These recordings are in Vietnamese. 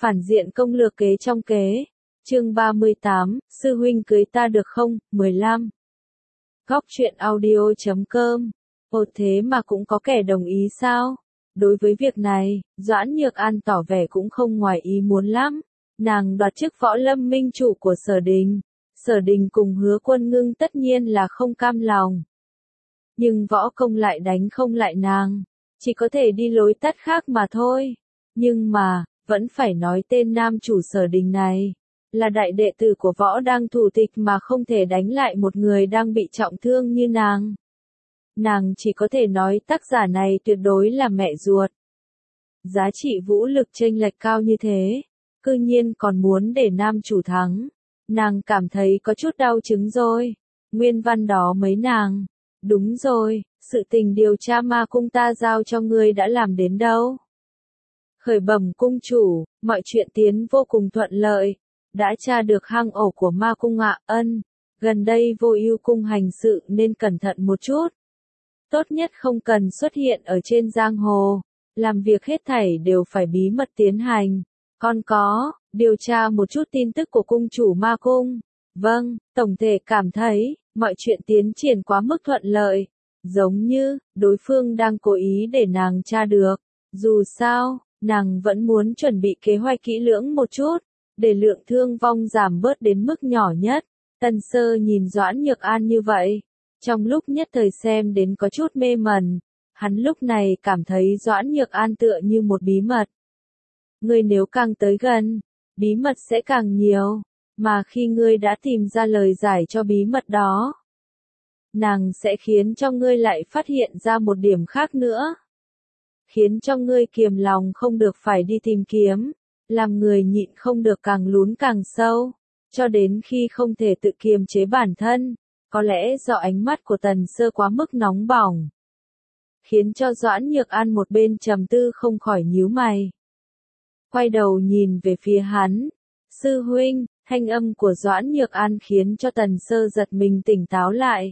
Phản diện công lược kế trong kế. Chương 38, sư huynh cưới ta được không? 15. Góc truyện audio.com. Ồ thế mà cũng có kẻ đồng ý sao? Đối với việc này, Doãn Nhược An tỏ vẻ cũng không ngoài ý muốn lắm. Nàng đoạt chức võ lâm minh chủ của Sở Đình. Sở Đình cùng Hứa Quân Ngưng tất nhiên là không cam lòng. Nhưng võ công lại đánh không lại nàng. Chỉ có thể đi lối tắt khác mà thôi. Nhưng mà, vẫn phải nói tên nam chủ Sở Đình này. Là đại đệ tử của võ đang thủ tịch mà không thể đánh lại một người đang bị trọng thương như nàng. Nàng chỉ có thể nói tác giả này tuyệt đối là mẹ ruột. Giá trị vũ lực chênh lệch cao như thế, cư nhiên còn muốn để nam chủ thắng. Nàng cảm thấy có chút đau chứng rồi. Nguyên văn đó mấy nàng. Đúng rồi, sự tình điều tra ma cung ta giao cho ngươi đã làm đến đâu? Khởi bẩm cung chủ, mọi chuyện tiến vô cùng thuận lợi. Đã tra được hang ổ của ma cung ạ. Ân, gần đây Vô Ưu cung hành sự nên cẩn thận một chút. Tốt nhất không cần xuất hiện ở trên giang hồ. Làm việc hết thảy đều phải bí mật tiến hành. Còn có, điều tra một chút tin tức của cung chủ ma cung. Vâng, tổng thể cảm thấy, mọi chuyện tiến triển quá mức thuận lợi. Giống như, đối phương đang cố ý để nàng tra được. Dù sao, nàng vẫn muốn chuẩn bị kế hoạch kỹ lưỡng một chút, để lượng thương vong giảm bớt đến mức nhỏ nhất. Tần Sơ nhìn Doãn Nhược An như vậy. Trong lúc nhất thời xem đến có chút mê mẩn, hắn lúc này cảm thấy Doãn Nhược An tựa như một bí mật. Ngươi nếu càng tới gần, bí mật sẽ càng nhiều, mà khi ngươi đã tìm ra lời giải cho bí mật đó, nàng sẽ khiến cho ngươi lại phát hiện ra một điểm khác nữa. Khiến cho ngươi kiềm lòng không được phải đi tìm kiếm, làm người nhịn không được càng lún càng sâu, cho đến khi không thể tự kiềm chế bản thân. Có lẽ do ánh mắt của Tần Sơ quá mức nóng bỏng, khiến cho Doãn Nhược An một bên trầm tư không khỏi nhíu mày. Quay đầu nhìn về phía hắn. Sư huynh, thanh âm của Doãn Nhược An khiến cho Tần Sơ giật mình tỉnh táo lại.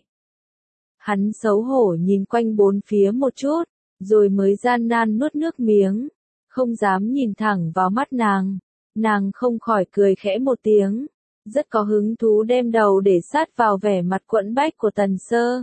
Hắn xấu hổ nhìn quanh bốn phía một chút, rồi mới gian nan nuốt nước miếng, không dám nhìn thẳng vào mắt nàng. Nàng không khỏi cười khẽ một tiếng, rất có hứng thú đem đầu để sát vào vẻ mặt quẫn bách của Tần Sơ.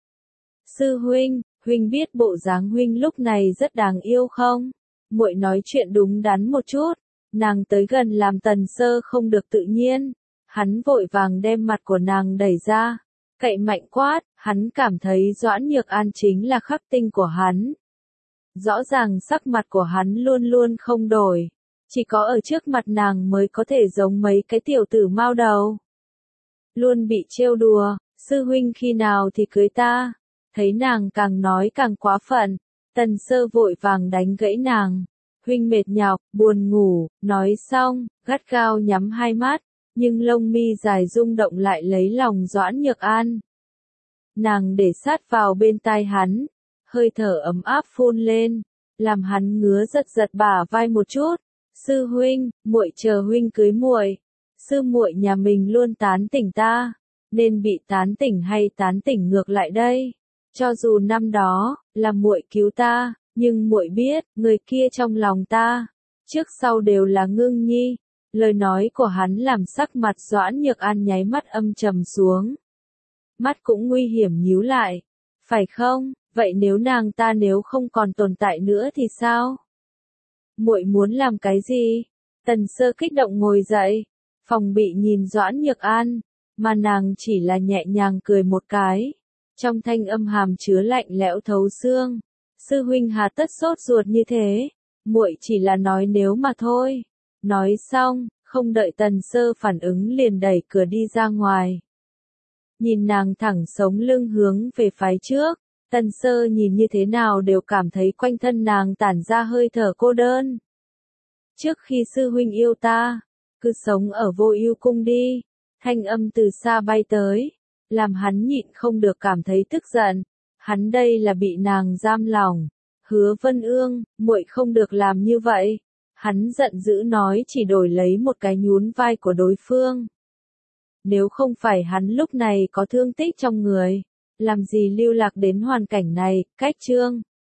Sư huynh, huynh biết bộ dáng huynh lúc này rất đáng yêu không? Muội nói chuyện đúng đắn một chút. Nàng tới gần làm Tần Sơ không được tự nhiên. Hắn vội vàng đem mặt của nàng đẩy ra, cậy mạnh quát. Hắn cảm thấy Doãn Nhược An chính là khắc tinh của hắn. Rõ ràng sắc mặt của hắn luôn luôn không đổi. Chỉ có ở trước mặt nàng mới có thể giống mấy cái tiểu tử mao đầu. Luôn bị trêu đùa, sư huynh khi nào thì cưới ta? Thấy nàng càng nói càng quá phận, Tần Sơ vội vàng đánh gãy nàng. Huynh mệt nhọc, buồn ngủ, nói xong, gắt gao nhắm hai mắt, nhưng lông mi dài rung động lại lấy lòng Doãn Nhược An. Nàng để sát vào bên tai hắn, hơi thở ấm áp phun lên, làm hắn ngứa giật giật bả vai một chút. Sư huynh, muội chờ huynh cưới muội. Sư muội nhà mình luôn tán tỉnh ta, nên bị tán tỉnh hay tán tỉnh ngược lại đây? Cho dù năm đó là muội cứu ta, nhưng muội biết, người kia trong lòng ta, trước sau đều là Ngưng Nhi. Lời nói của hắn làm sắc mặt Doãn Nhược An nháy mắt âm trầm xuống. Mắt cũng nguy hiểm nhíu lại. Phải không? Vậy nếu nàng ta nếu không còn tồn tại nữa thì sao? Muội muốn làm cái gì? Tần Sơ kích động ngồi dậy, phòng bị nhìn Doãn Nhược An, mà nàng chỉ là nhẹ nhàng cười một cái. Trong thanh âm hàm chứa lạnh lẽo thấu xương. Sư huynh hà tất sốt ruột như thế? Muội chỉ là nói nếu mà thôi. Nói xong, không đợi Tần Sơ phản ứng liền đẩy cửa đi ra ngoài. Nhìn nàng thẳng sống lưng hướng về phái trước. Tần Sơ nhìn như thế nào đều cảm thấy quanh thân nàng tản ra hơi thở cô đơn. Trước khi sư huynh yêu ta, cứ sống ở Vô Ưu cung đi. Thanh âm từ xa bay tới, làm hắn nhịn không được cảm thấy tức giận. Hắn đây là bị nàng giam lòng. Hứa Vân Ương, muội không được làm như vậy. Hắn giận dữ nói chỉ đổi lấy một cái nhún vai của đối phương. Nếu không phải hắn lúc này có thương tích trong người, làm gì lưu lạc đến hoàn cảnh này. Cách chương